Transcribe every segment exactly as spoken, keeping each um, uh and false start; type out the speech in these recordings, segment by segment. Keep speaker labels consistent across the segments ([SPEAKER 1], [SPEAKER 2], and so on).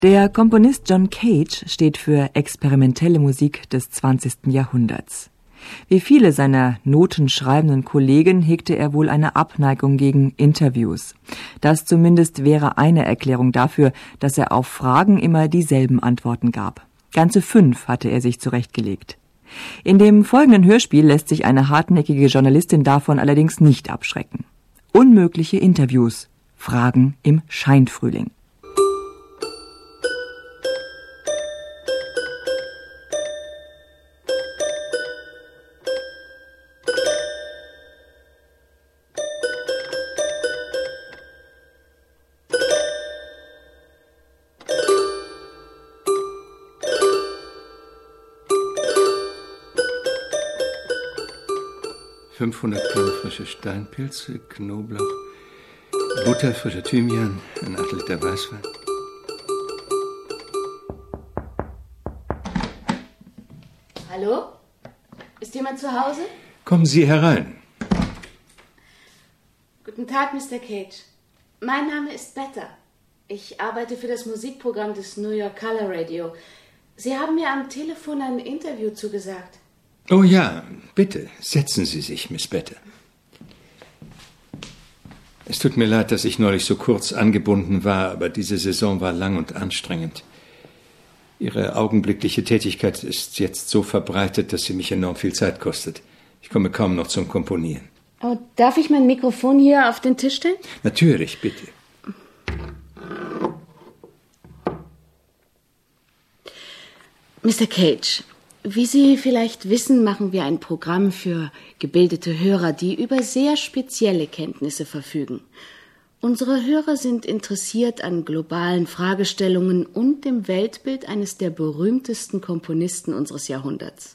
[SPEAKER 1] Der Komponist John Cage steht für experimentelle Musik des zwanzigsten Jahrhunderts. Wie viele seiner notenschreibenden Kollegen hegte er wohl eine Abneigung gegen Interviews. Das zumindest wäre eine Erklärung dafür, dass er auf Fragen immer dieselben Antworten gab. Ganze fünf hatte er sich zurechtgelegt. In dem folgenden Hörspiel lässt sich eine hartnäckige Journalistin davon allerdings nicht abschrecken. Unmögliche Interviews. Fragen im Scheinfrühling.
[SPEAKER 2] fünfhundert Gramm frische Steinpilze, Knoblauch, Butter, frischer Thymian, ein Achtel Liter Weißwein.
[SPEAKER 3] Hallo? Ist jemand zu Hause?
[SPEAKER 2] Kommen Sie herein.
[SPEAKER 3] Guten Tag, Mister Cage. Mein Name ist Betta. Ich arbeite für das Musikprogramm des New York Color Radio. Sie haben mir am Telefon ein Interview zugesagt.
[SPEAKER 2] Oh ja, bitte, setzen Sie sich, Miss Betta. Es tut mir leid, dass ich neulich so kurz angebunden war, aber diese Saison war lang und anstrengend. Ihre augenblickliche Tätigkeit ist jetzt so verbreitet, dass sie mich enorm viel Zeit kostet. Ich komme kaum noch zum Komponieren.
[SPEAKER 3] Oh, darf ich mein Mikrofon hier auf den Tisch stellen?
[SPEAKER 2] Natürlich, bitte.
[SPEAKER 3] Mister Cage, wie Sie vielleicht wissen, machen wir ein Programm für gebildete Hörer, die über sehr spezielle Kenntnisse verfügen. Unsere Hörer sind interessiert an globalen Fragestellungen und dem Weltbild eines der berühmtesten Komponisten unseres Jahrhunderts.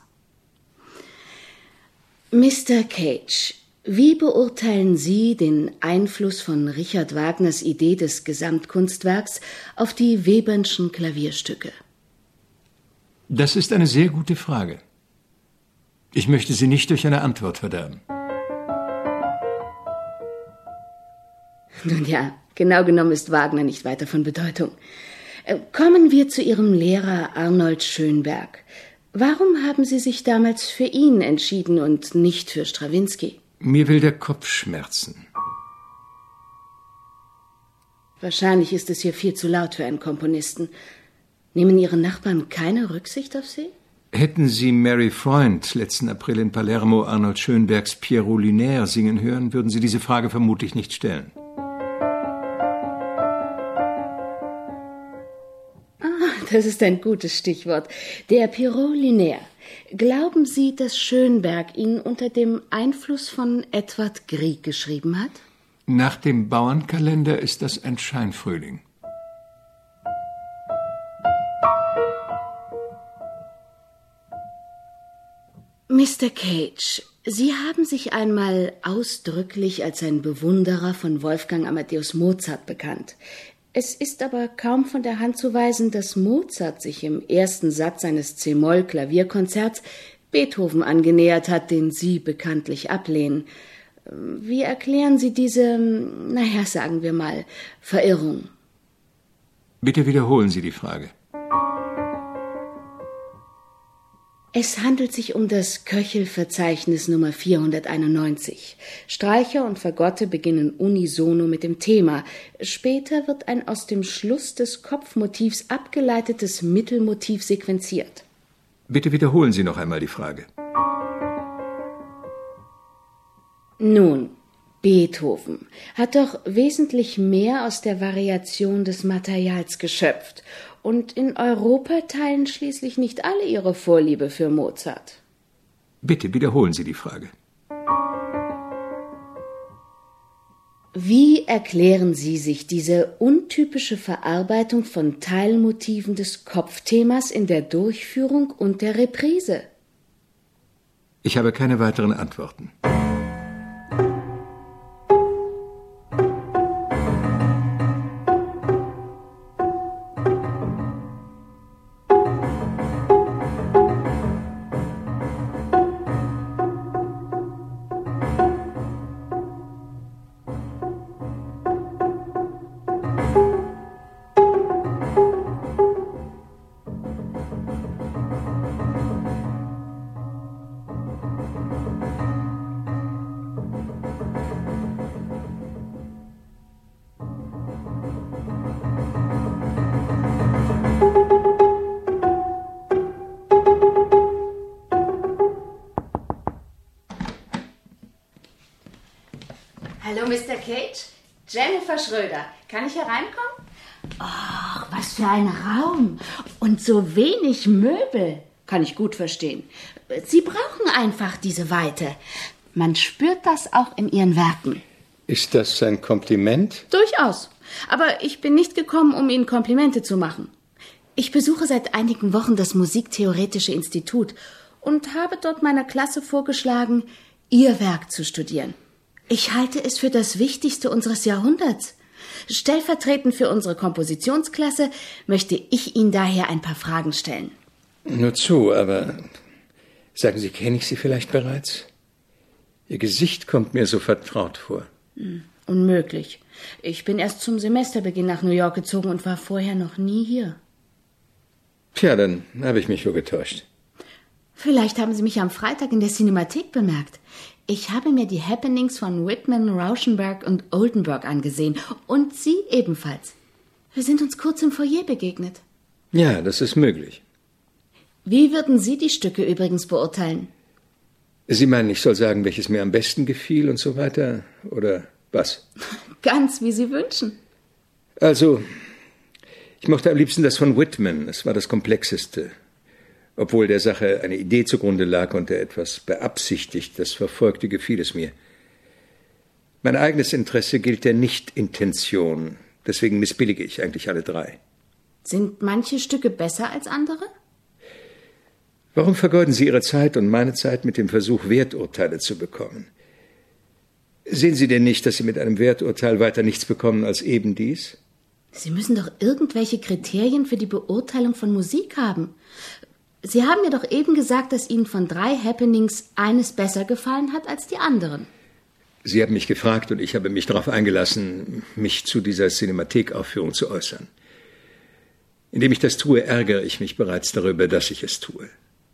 [SPEAKER 3] Mister Cage, wie beurteilen Sie den Einfluss von Richard Wagners Idee des Gesamtkunstwerks auf die Webernschen Klavierstücke?
[SPEAKER 2] Das ist eine sehr gute Frage. Ich möchte Sie nicht durch eine Antwort verderben.
[SPEAKER 3] Nun ja, genau genommen ist Wagner nicht weiter von Bedeutung. Kommen wir zu Ihrem Lehrer Arnold Schönberg. Warum haben Sie sich damals für ihn entschieden und nicht für Strawinsky?
[SPEAKER 2] Mir will der Kopf schmerzen.
[SPEAKER 3] Wahrscheinlich ist es hier viel zu laut für einen Komponisten. Nehmen Ihre Nachbarn keine Rücksicht auf Sie?
[SPEAKER 2] Hätten Sie Mary Freund letzten April in Palermo Arnold Schönbergs Pierrot Lunaire singen hören, würden Sie diese Frage vermutlich nicht stellen.
[SPEAKER 3] Ah, das ist ein gutes Stichwort. Der Pierrot Lunaire. Glauben Sie, dass Schönberg ihn unter dem Einfluss von Edvard Grieg geschrieben hat?
[SPEAKER 2] Nach dem Bauernkalender ist das ein Scheinfrühling.
[SPEAKER 3] Mister Cage, Sie haben sich einmal ausdrücklich als ein Bewunderer von Wolfgang Amadeus Mozart bekannt. Es ist aber kaum von der Hand zu weisen, dass Mozart sich im ersten Satz seines C-Moll-Klavierkonzerts Beethoven angenähert hat, den Sie bekanntlich ablehnen. Wie erklären Sie diese, naja, sagen wir mal, Verirrung?
[SPEAKER 2] Bitte wiederholen Sie die Frage.
[SPEAKER 3] Es handelt sich um das Köchel-Verzeichnis Nummer vierhunderteinundneunzig. Streicher und Fagotte beginnen unisono mit dem Thema. Später wird ein aus dem Schluss des Kopfmotivs abgeleitetes Mittelmotiv sequenziert.
[SPEAKER 2] Bitte wiederholen Sie noch einmal die Frage.
[SPEAKER 3] Nun, Beethoven hat doch wesentlich mehr aus der Variation des Materials geschöpft. Und in Europa teilen schließlich nicht alle ihre Vorliebe für Mozart.
[SPEAKER 2] Bitte wiederholen Sie die Frage.
[SPEAKER 3] Wie erklären Sie sich diese untypische Verarbeitung von Teilmotiven des Kopfthemas in der Durchführung und der Reprise?
[SPEAKER 2] Ich habe keine weiteren Antworten.
[SPEAKER 3] Hallo, Mister Cage. Jennifer Schröder. Kann ich hereinkommen? Ach, was für ein Raum. Und so wenig Möbel. Kann ich gut verstehen. Sie brauchen einfach diese Weite. Man spürt das auch in Ihren Werken.
[SPEAKER 2] Ist das ein Kompliment?
[SPEAKER 3] Durchaus. Aber ich bin nicht gekommen, um Ihnen Komplimente zu machen. Ich besuche seit einigen Wochen das Musiktheoretische Institut und habe dort meiner Klasse vorgeschlagen, Ihr Werk zu studieren. Ich halte es für das Wichtigste unseres Jahrhunderts. Stellvertretend für unsere Kompositionsklasse möchte ich Ihnen daher ein paar Fragen stellen.
[SPEAKER 2] Nur zu, aber sagen Sie, kenne ich Sie vielleicht bereits? Ihr Gesicht kommt mir so vertraut vor.
[SPEAKER 3] Hm, unmöglich. Ich bin erst zum Semesterbeginn nach New York gezogen und war vorher noch nie hier.
[SPEAKER 2] Tja, dann habe ich mich wohl getäuscht.
[SPEAKER 3] Vielleicht haben Sie mich am Freitag in der Cinemathek bemerkt. Ich habe mir die Happenings von Whitman, Rauschenberg und Oldenburg angesehen. Und Sie ebenfalls. Wir sind uns kurz im Foyer begegnet.
[SPEAKER 2] Ja, das ist möglich.
[SPEAKER 3] Wie würden Sie die Stücke übrigens beurteilen?
[SPEAKER 2] Sie meinen, ich soll sagen, welches mir am besten gefiel und so weiter? Oder was?
[SPEAKER 3] Ganz wie Sie wünschen.
[SPEAKER 2] Also, ich mochte am liebsten das von Whitman. Es war das Komplexeste. Obwohl der Sache eine Idee zugrunde lag und er etwas beabsichtigt, das verfolgte, gefiel es mir. Mein eigenes Interesse gilt der Nicht-Intention. Deswegen missbillige ich eigentlich alle drei.
[SPEAKER 3] Sind manche Stücke besser als andere?
[SPEAKER 2] Warum vergeuden Sie Ihre Zeit und meine Zeit mit dem Versuch, Werturteile zu bekommen? Sehen Sie denn nicht, dass Sie mit einem Werturteil weiter nichts bekommen als eben dies?
[SPEAKER 3] Sie müssen doch irgendwelche Kriterien für die Beurteilung von Musik haben. Sie haben mir doch eben gesagt, dass Ihnen von drei Happenings eines besser gefallen hat als die anderen.
[SPEAKER 2] Sie haben mich gefragt und ich habe mich darauf eingelassen, mich zu dieser Cinemathek-Aufführung zu äußern. Indem ich das tue, ärgere ich mich bereits darüber, dass ich es tue.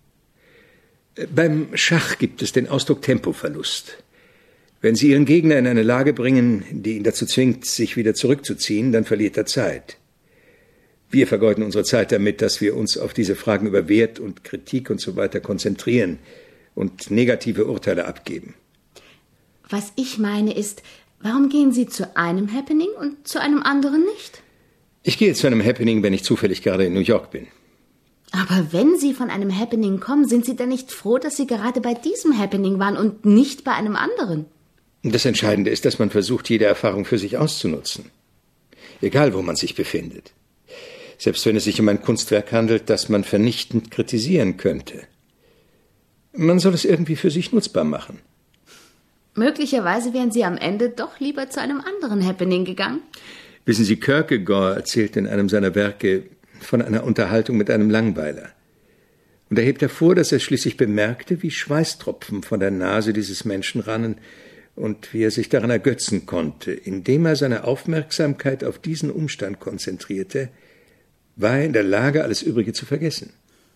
[SPEAKER 2] Beim Schach gibt es den Ausdruck Tempoverlust. Wenn Sie Ihren Gegner in eine Lage bringen, die ihn dazu zwingt, sich wieder zurückzuziehen, dann verliert er Zeit. Wir vergeuden unsere Zeit damit, dass wir uns auf diese Fragen über Wert und Kritik und so weiter konzentrieren und negative Urteile abgeben.
[SPEAKER 3] Was ich meine ist, warum gehen Sie zu einem Happening und zu einem anderen nicht?
[SPEAKER 2] Ich gehe zu einem Happening, wenn ich zufällig gerade in New York bin.
[SPEAKER 3] Aber wenn Sie von einem Happening kommen, sind Sie dann nicht froh, dass Sie gerade bei diesem Happening waren und nicht bei einem anderen?
[SPEAKER 2] Das Entscheidende ist, dass man versucht, jede Erfahrung für sich auszunutzen. Egal, wo man sich befindet. Selbst wenn es sich um ein Kunstwerk handelt, das man vernichtend kritisieren könnte. Man soll es irgendwie für sich nutzbar machen.
[SPEAKER 3] Möglicherweise wären Sie am Ende doch lieber zu einem anderen Happening gegangen.
[SPEAKER 2] Wissen Sie, Kierkegaard erzählt in einem seiner Werke von einer Unterhaltung mit einem Langweiler. Und er hebt hervor, dass er schließlich bemerkte, wie Schweißtropfen von der Nase dieses Menschen rannen und wie er sich daran ergötzen konnte. Indem er seine Aufmerksamkeit auf diesen Umstand konzentrierte, war er in der Lage, alles Übrige zu vergessen.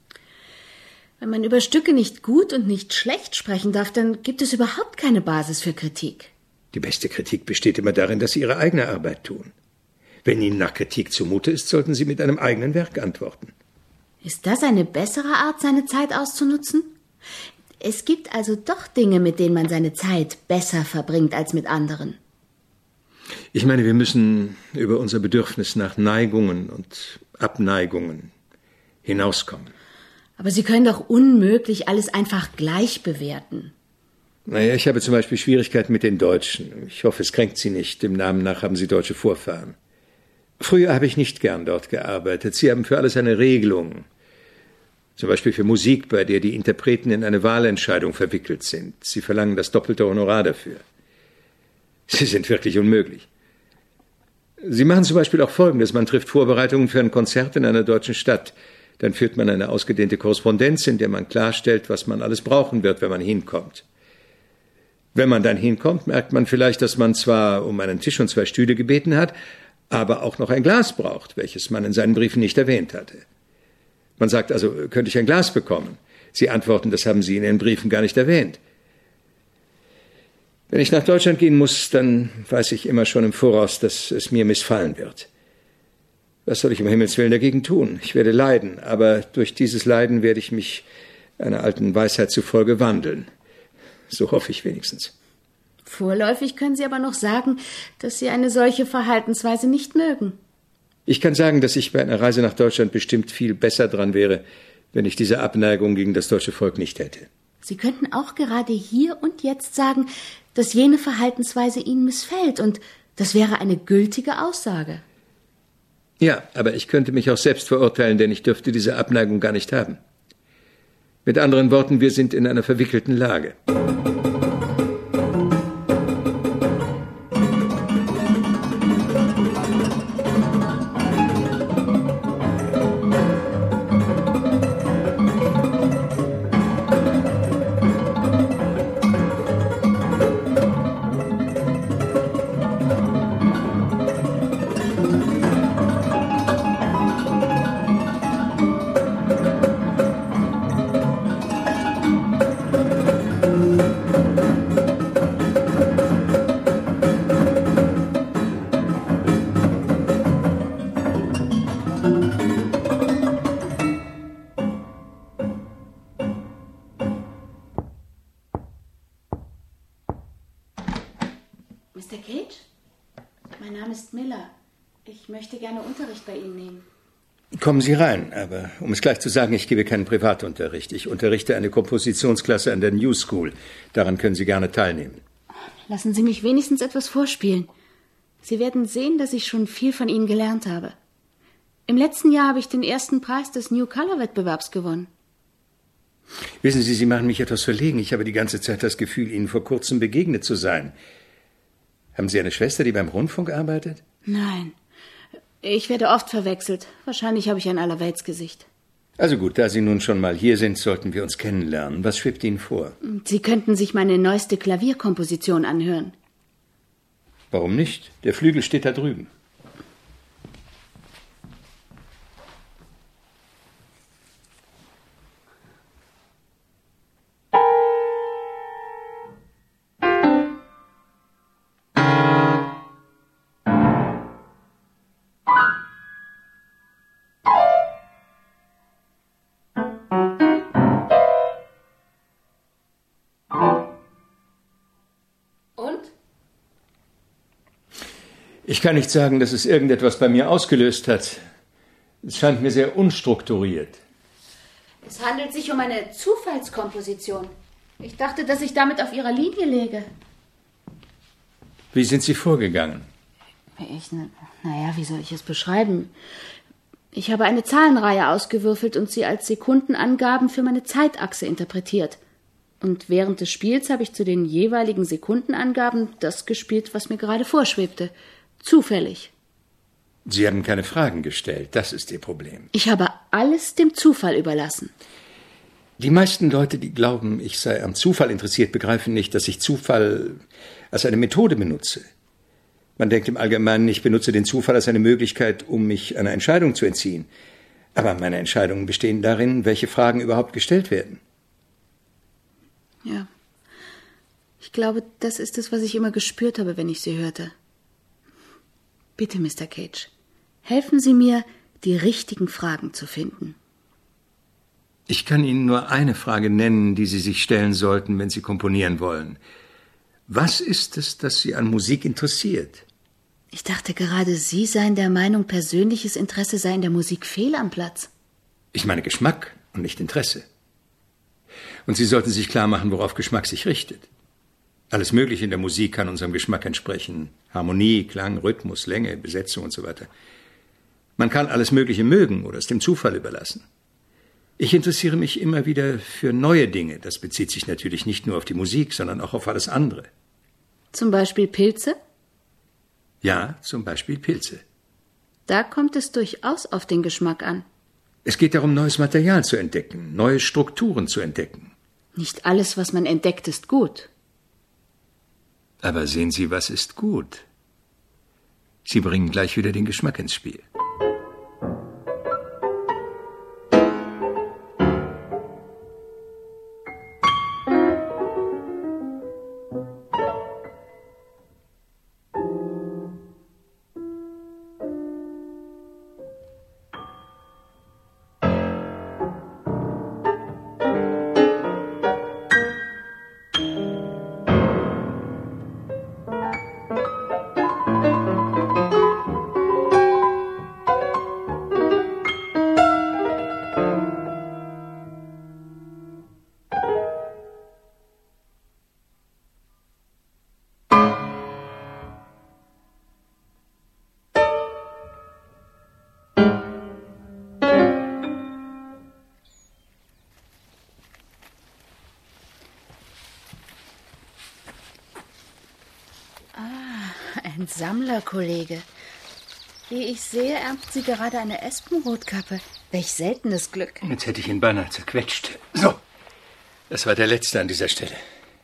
[SPEAKER 3] Wenn man über Stücke nicht gut und nicht schlecht sprechen darf, dann gibt es überhaupt keine Basis für Kritik.
[SPEAKER 2] Die beste Kritik besteht immer darin, dass Sie Ihre eigene Arbeit tun. Wenn Ihnen nach Kritik zumute ist, sollten Sie mit einem eigenen Werk antworten.
[SPEAKER 3] Ist das eine bessere Art, seine Zeit auszunutzen? Es gibt also doch Dinge, mit denen man seine Zeit besser verbringt als mit anderen.
[SPEAKER 2] Ich meine, wir müssen über unser Bedürfnis nach Neigungen und Abneigungen hinauskommen.
[SPEAKER 3] Aber Sie können doch unmöglich alles einfach gleich bewerten.
[SPEAKER 2] Naja, ich habe zum Beispiel Schwierigkeiten mit den Deutschen. Ich hoffe, es kränkt Sie nicht. Dem Namen nach haben Sie deutsche Vorfahren. Früher habe ich nicht gern dort gearbeitet. Sie haben für alles eine Regelung. Zum Beispiel für Musik, bei der die Interpreten in eine Wahlentscheidung verwickelt sind. Sie verlangen das doppelte Honorar dafür. Sie sind wirklich unmöglich. Sie machen zum Beispiel auch Folgendes. Man trifft Vorbereitungen für ein Konzert in einer deutschen Stadt. Dann führt man eine ausgedehnte Korrespondenz, in der man klarstellt, was man alles brauchen wird, wenn man hinkommt. Wenn man dann hinkommt, merkt man vielleicht, dass man zwar um einen Tisch und zwei Stühle gebeten hat, aber auch noch ein Glas braucht, welches man in seinen Briefen nicht erwähnt hatte. Man sagt also, könnte ich ein Glas bekommen? Sie antworten, das haben Sie in Ihren Briefen gar nicht erwähnt. Wenn ich nach Deutschland gehen muss, dann weiß ich immer schon im Voraus, dass es mir missfallen wird. Was soll ich um Himmels Willen dagegen tun? Ich werde leiden, aber durch dieses Leiden werde ich mich einer alten Weisheit zufolge wandeln. So hoffe ich wenigstens.
[SPEAKER 3] Vorläufig können Sie aber noch sagen, dass Sie eine solche Verhaltensweise nicht mögen.
[SPEAKER 2] Ich kann sagen, dass ich bei einer Reise nach Deutschland bestimmt viel besser dran wäre, wenn ich diese Abneigung gegen das deutsche Volk nicht hätte.
[SPEAKER 3] Sie könnten auch gerade hier und jetzt sagen, dass jene Verhaltensweise Ihnen missfällt, und das wäre eine gültige Aussage.
[SPEAKER 2] Ja, aber ich könnte mich auch selbst verurteilen, denn ich dürfte diese Abneigung gar nicht haben. Mit anderen Worten, wir sind in einer verwickelten Lage.
[SPEAKER 3] Mister Cage? Mein Name ist Miller. Ich möchte gerne Unterricht bei Ihnen nehmen.
[SPEAKER 2] Kommen Sie rein, aber um es gleich zu sagen, ich gebe keinen Privatunterricht. Ich unterrichte eine Kompositionsklasse an der New School. Daran können Sie gerne teilnehmen.
[SPEAKER 3] Lassen Sie mich wenigstens etwas vorspielen. Sie werden sehen, dass ich schon viel von Ihnen gelernt habe. Im letzten Jahr habe ich den ersten Preis des New Color Wettbewerbs gewonnen.
[SPEAKER 2] Wissen Sie, Sie machen mich etwas verlegen. Ich habe die ganze Zeit das Gefühl, Ihnen vor kurzem begegnet zu sein. Haben Sie eine Schwester, die beim Rundfunk arbeitet?
[SPEAKER 3] Nein. Ich werde oft verwechselt. Wahrscheinlich habe ich ein Allerweltsgesicht.
[SPEAKER 2] Also gut, da Sie nun schon mal hier sind, sollten wir uns kennenlernen. Was schwebt Ihnen vor?
[SPEAKER 3] Sie könnten sich meine neueste Klavierkomposition anhören.
[SPEAKER 2] Warum nicht? Der Flügel steht da drüben. Ich kann nicht sagen, dass es irgendetwas bei mir ausgelöst hat. Es scheint mir sehr unstrukturiert.
[SPEAKER 3] Es handelt sich um eine Zufallskomposition. Ich dachte, dass ich damit auf Ihrer Linie läge.
[SPEAKER 2] Wie sind Sie vorgegangen?
[SPEAKER 3] Ich, naja, wie soll ich es beschreiben? Ich habe eine Zahlenreihe ausgewürfelt und sie als Sekundenangaben für meine Zeitachse interpretiert. Und während des Spiels habe ich zu den jeweiligen Sekundenangaben das gespielt, was mir gerade vorschwebte. Zufällig.
[SPEAKER 2] Sie haben keine Fragen gestellt, das ist Ihr Problem.
[SPEAKER 3] Ich habe alles dem Zufall überlassen.
[SPEAKER 2] Die meisten Leute, die glauben, ich sei am Zufall interessiert, begreifen nicht, dass ich Zufall als eine Methode benutze. Man denkt im Allgemeinen, ich benutze den Zufall als eine Möglichkeit, um mich einer Entscheidung zu entziehen. Aber meine Entscheidungen bestehen darin, welche Fragen überhaupt gestellt werden.
[SPEAKER 3] Ja. Ich glaube, das ist es, was ich immer gespürt habe, wenn ich Sie hörte. Bitte, Mister Cage, helfen Sie mir, die richtigen Fragen zu finden.
[SPEAKER 2] Ich kann Ihnen nur eine Frage nennen, die Sie sich stellen sollten, wenn Sie komponieren wollen. Was ist es, das Sie an Musik interessiert?
[SPEAKER 3] Ich dachte gerade, Sie seien der Meinung, persönliches Interesse sei in der Musik fehl am Platz.
[SPEAKER 2] Ich meine Geschmack und nicht Interesse. Und Sie sollten sich klar machen, worauf Geschmack sich richtet. Alles Mögliche in der Musik kann unserem Geschmack entsprechen. Harmonie, Klang, Rhythmus, Länge, Besetzung und so weiter. Man kann alles Mögliche mögen oder es dem Zufall überlassen. Ich interessiere mich immer wieder für neue Dinge. Das bezieht sich natürlich nicht nur auf die Musik, sondern auch auf alles andere.
[SPEAKER 3] Zum Beispiel Pilze?
[SPEAKER 2] Ja, zum Beispiel Pilze.
[SPEAKER 3] Da kommt es durchaus auf den Geschmack an.
[SPEAKER 2] Es geht darum, neues Material zu entdecken, neue Strukturen zu entdecken.
[SPEAKER 3] Nicht alles, was man entdeckt, ist gut.
[SPEAKER 2] Aber sehen Sie, was ist gut? Sie bringen gleich wieder den Geschmack ins Spiel.
[SPEAKER 3] ein Sammlerkollege. Wie ich sehe, ernten Sie gerade eine Espenrotkappe. Welch seltenes Glück.
[SPEAKER 2] Jetzt hätte ich ihn beinahe zerquetscht. So, das war der letzte an dieser Stelle.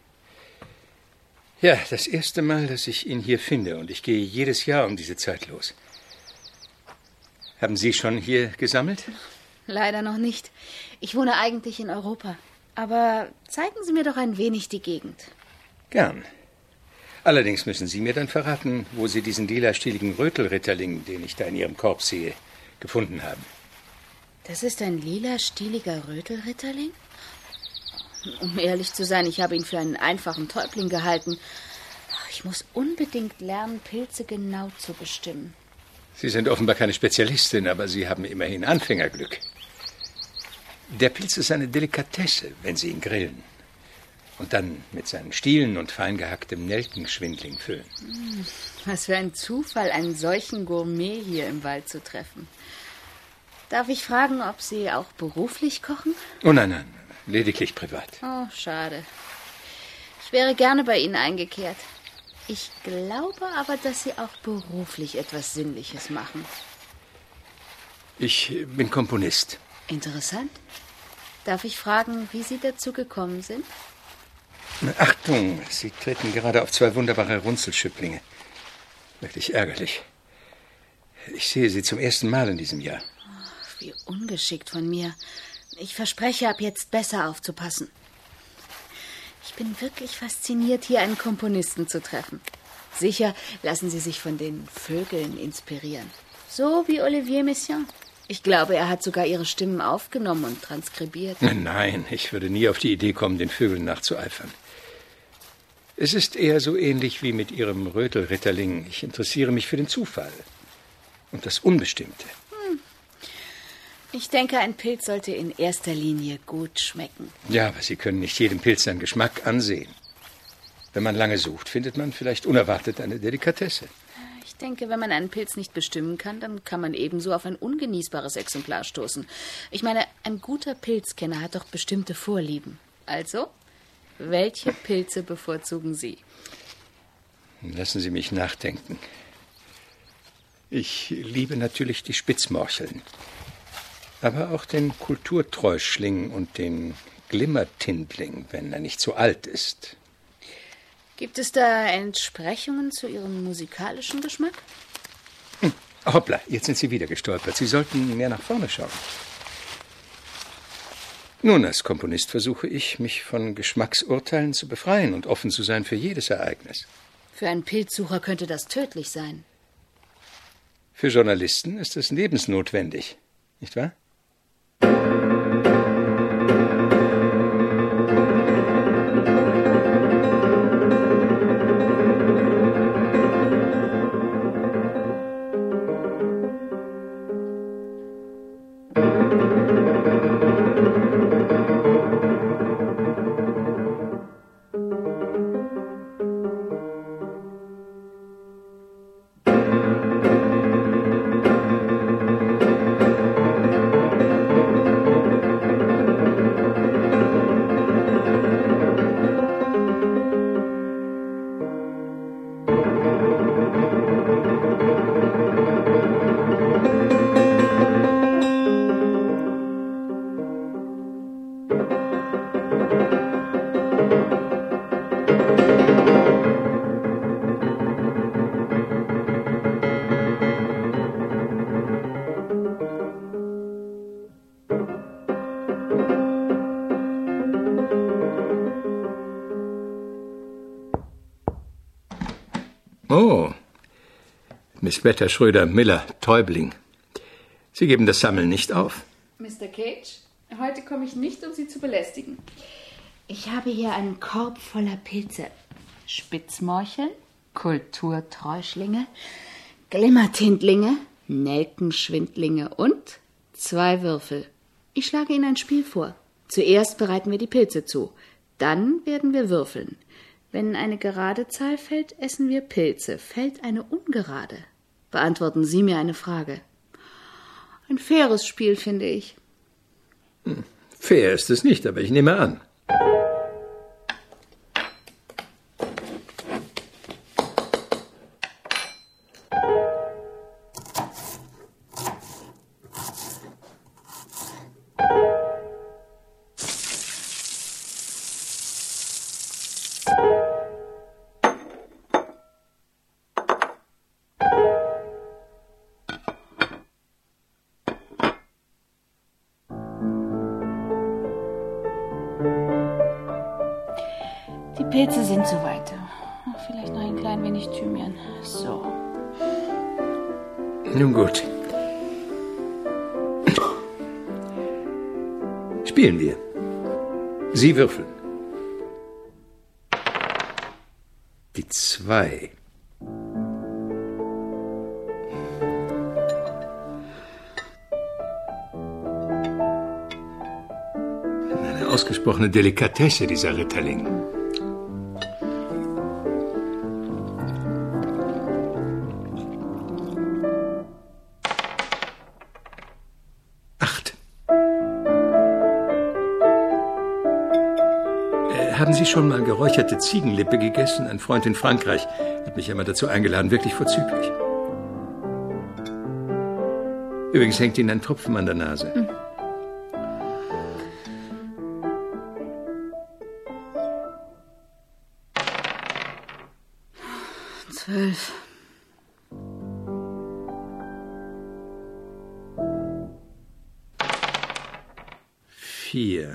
[SPEAKER 2] Ja, das erste Mal, dass ich ihn hier finde, und ich gehe jedes Jahr um diese Zeit los. Haben Sie schon hier gesammelt?
[SPEAKER 3] Leider noch nicht. Ich wohne eigentlich in Europa. Aber zeigen Sie mir doch ein wenig die Gegend.
[SPEAKER 2] Gern. Allerdings müssen Sie mir dann verraten, wo Sie diesen lilastieligen Rötelritterling, den ich da in Ihrem Korb sehe, gefunden haben.
[SPEAKER 3] Das ist ein lilastieliger Rötelritterling? Um ehrlich zu sein, ich habe ihn für einen einfachen Täubling gehalten. Ich muss unbedingt lernen, Pilze genau zu bestimmen.
[SPEAKER 2] Sie sind offenbar keine Spezialistin, aber Sie haben immerhin Anfängerglück. Der Pilz ist eine Delikatesse, wenn Sie ihn grillen. Und dann mit seinen Stielen und fein gehacktem Nelkenschwindling füllen.
[SPEAKER 3] Was für ein Zufall, einen solchen Gourmet hier im Wald zu treffen. Darf ich fragen, ob Sie auch beruflich kochen?
[SPEAKER 2] Oh nein, nein, lediglich privat.
[SPEAKER 3] Oh, schade. Ich wäre gerne bei Ihnen eingekehrt. Ich glaube aber, dass Sie auch beruflich etwas Sinnliches machen.
[SPEAKER 2] Ich bin Komponist.
[SPEAKER 3] Interessant. Darf ich fragen, wie Sie dazu gekommen sind?
[SPEAKER 2] Achtung, Sie treten gerade auf zwei wunderbare Runzelschüpplinge. Wirklich ärgerlich. Ich sehe Sie zum ersten Mal in diesem Jahr.
[SPEAKER 3] Oh, wie ungeschickt von mir. Ich verspreche, ab jetzt besser aufzupassen. Ich bin wirklich fasziniert, hier einen Komponisten zu treffen. Sicher lassen Sie sich von den Vögeln inspirieren. So wie Olivier Messiaen. Ich glaube, er hat sogar Ihre Stimmen aufgenommen und transkribiert.
[SPEAKER 2] Nein, ich würde nie auf die Idee kommen, den Vögeln nachzueifern. Es ist eher so ähnlich wie mit Ihrem Rötelritterling. Ich interessiere mich für den Zufall und das Unbestimmte.
[SPEAKER 3] Hm. Ich denke, ein Pilz sollte in erster Linie gut schmecken.
[SPEAKER 2] Ja, aber Sie können nicht jedem Pilz seinen Geschmack ansehen. Wenn man lange sucht, findet man vielleicht unerwartet eine Delikatesse.
[SPEAKER 3] Ich denke, wenn man einen Pilz nicht bestimmen kann, dann kann man ebenso auf ein ungenießbares Exemplar stoßen. Ich meine, ein guter Pilzkenner hat doch bestimmte Vorlieben. Also, welche Pilze bevorzugen Sie?
[SPEAKER 2] Lassen Sie mich nachdenken. Ich liebe natürlich die Spitzmorcheln, aber auch den Kulturträuschling und den Glimmertindling, wenn er nicht zu alt ist.
[SPEAKER 3] Gibt es da Entsprechungen zu Ihrem musikalischen Geschmack?
[SPEAKER 2] Hm, hoppla, jetzt sind Sie wieder gestolpert. Sie sollten mehr nach vorne schauen. Nun, als Komponist versuche ich, mich von Geschmacksurteilen zu befreien und offen zu sein für jedes Ereignis.
[SPEAKER 3] Für einen Pilzsucher könnte das tödlich sein.
[SPEAKER 2] Für Journalisten ist es lebensnotwendig, nicht wahr? Oh, Miss Beta Schröder-Miller, Täubling. Sie geben das Sammeln nicht auf.
[SPEAKER 3] Mister Cage, heute komme ich nicht, um Sie zu belästigen. Ich habe hier einen Korb voller Pilze. Spitzmorcheln, Kulturträuschlinge, Glimmertindlinge, Nelkenschwindlinge und zwei Würfel. Ich schlage Ihnen ein Spiel vor. Zuerst bereiten wir die Pilze zu. Dann werden wir würfeln. Wenn eine gerade Zahl fällt, essen wir Pilze. Fällt eine ungerade, beantworten Sie mir eine Frage. Ein faires Spiel, finde ich.
[SPEAKER 2] Hm, fair ist es nicht, aber ich nehme an.
[SPEAKER 3] Pilze sind soweit. Vielleicht noch ein klein wenig Thymian. So.
[SPEAKER 2] Nun gut. Spielen wir. Sie würfeln. Die zwei. Eine ausgesprochene Delikatesse, dieser Ritterling. Acht. Äh, haben Sie schon mal geräucherte Ziegenlippe gegessen? Ein Freund in Frankreich hat mich einmal dazu eingeladen, wirklich vorzüglich. Übrigens hängt Ihnen ein Tropfen an der Nase. Hm.
[SPEAKER 3] Zwölf.
[SPEAKER 2] Vier.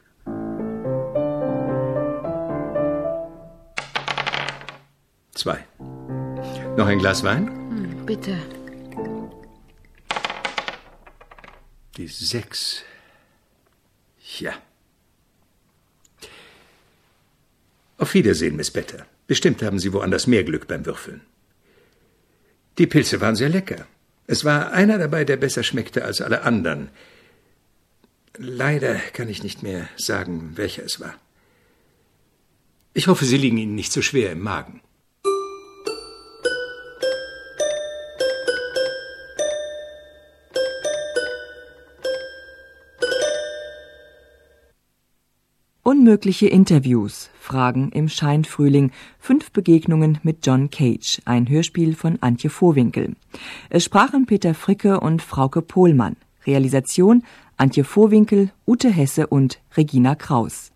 [SPEAKER 2] Zwei. Noch ein Glas Wein?
[SPEAKER 3] Hm, bitte.
[SPEAKER 2] Die sechs. Ja. Auf Wiedersehen, Miss Better. Bestimmt haben Sie woanders mehr Glück beim Würfeln. Die Pilze waren sehr lecker. Es war einer dabei, der besser schmeckte als alle anderen. Leider kann ich nicht mehr sagen, welcher es war. Ich hoffe, sie liegen Ihnen nicht so schwer im Magen.
[SPEAKER 1] Unmögliche Interviews, Fragen im Scheinfrühling, fünf Begegnungen mit John Cage, ein Hörspiel von Antje Vohwinkel. Es sprachen Peter Fricke und Frauke Pohlmann. Realisation Antje Vohwinkel, Ute Hesse und Regina Kraus.